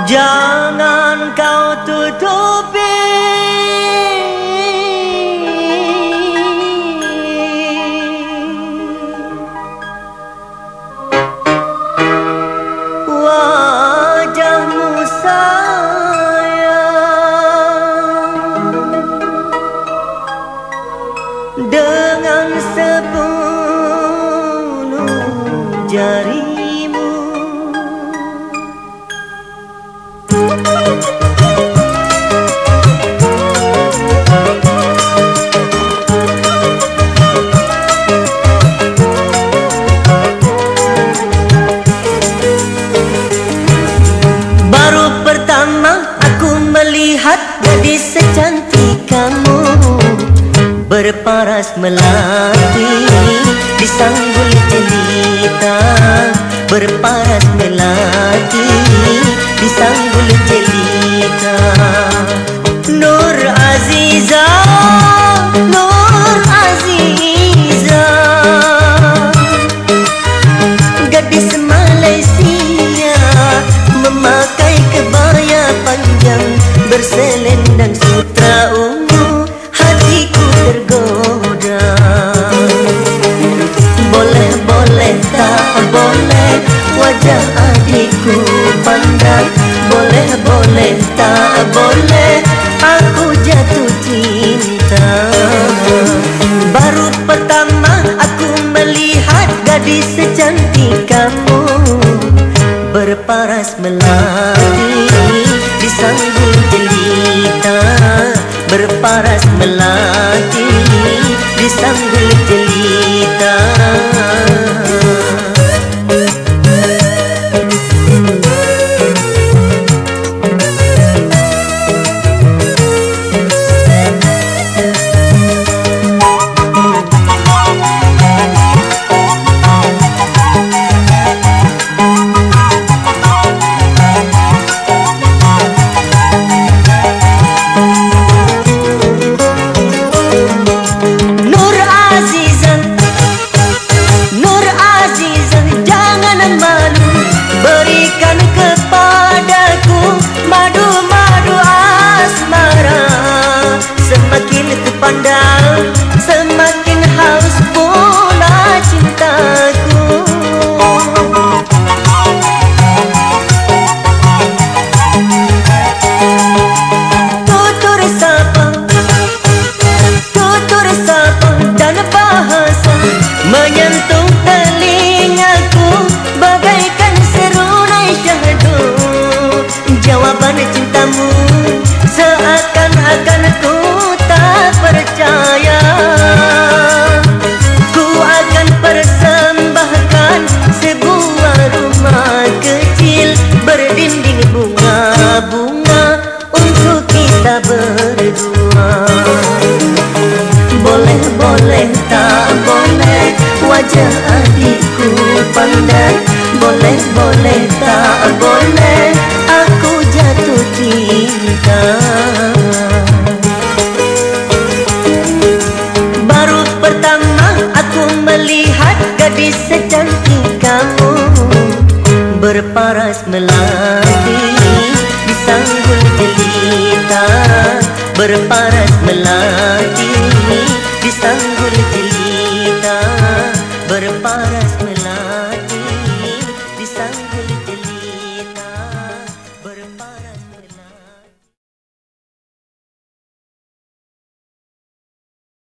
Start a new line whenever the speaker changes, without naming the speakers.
Jangan kau tutupi wajahmu sayang dengan sepenuh jarimu. Baru pertama aku melihat gadis secantik kamu, berparas melati di sanggul jelita, berparas melati di sanggul jelita. Nur Aziza, Nur Aziza, gadis Malaysia memakai kebaya panjang berselendang sutra ungu, hatiku tergoda. Boleh, boleh, tak boleh wajah adikku pandang. Boleh, boleh, tak boleh aku jatuh cinta. Baru pertama aku melihat gadis secantik kamu, berparas melati di sanggul jelita, berparas melati di sanggul jelita. Pandang semakin haus pula cintaku. Tutur sapa dan bahasa menyentuh telingaku bagaikan serunai syahdu. Jawaban cintamu seakan-akan ku tak percaya. Ku akan persembahkan sebuah rumah kecil berdinding bunga-bunga untuk kita berdua. Boleh, boleh, tak boleh wajah adikku pandang. Boleh, boleh, tak boleh aku jatuh cinta. Baru pertama aku melihat gadis secantik kamu, berparas melati di sanggul jelita, berparas melati di sanggul jelita, berparas melati.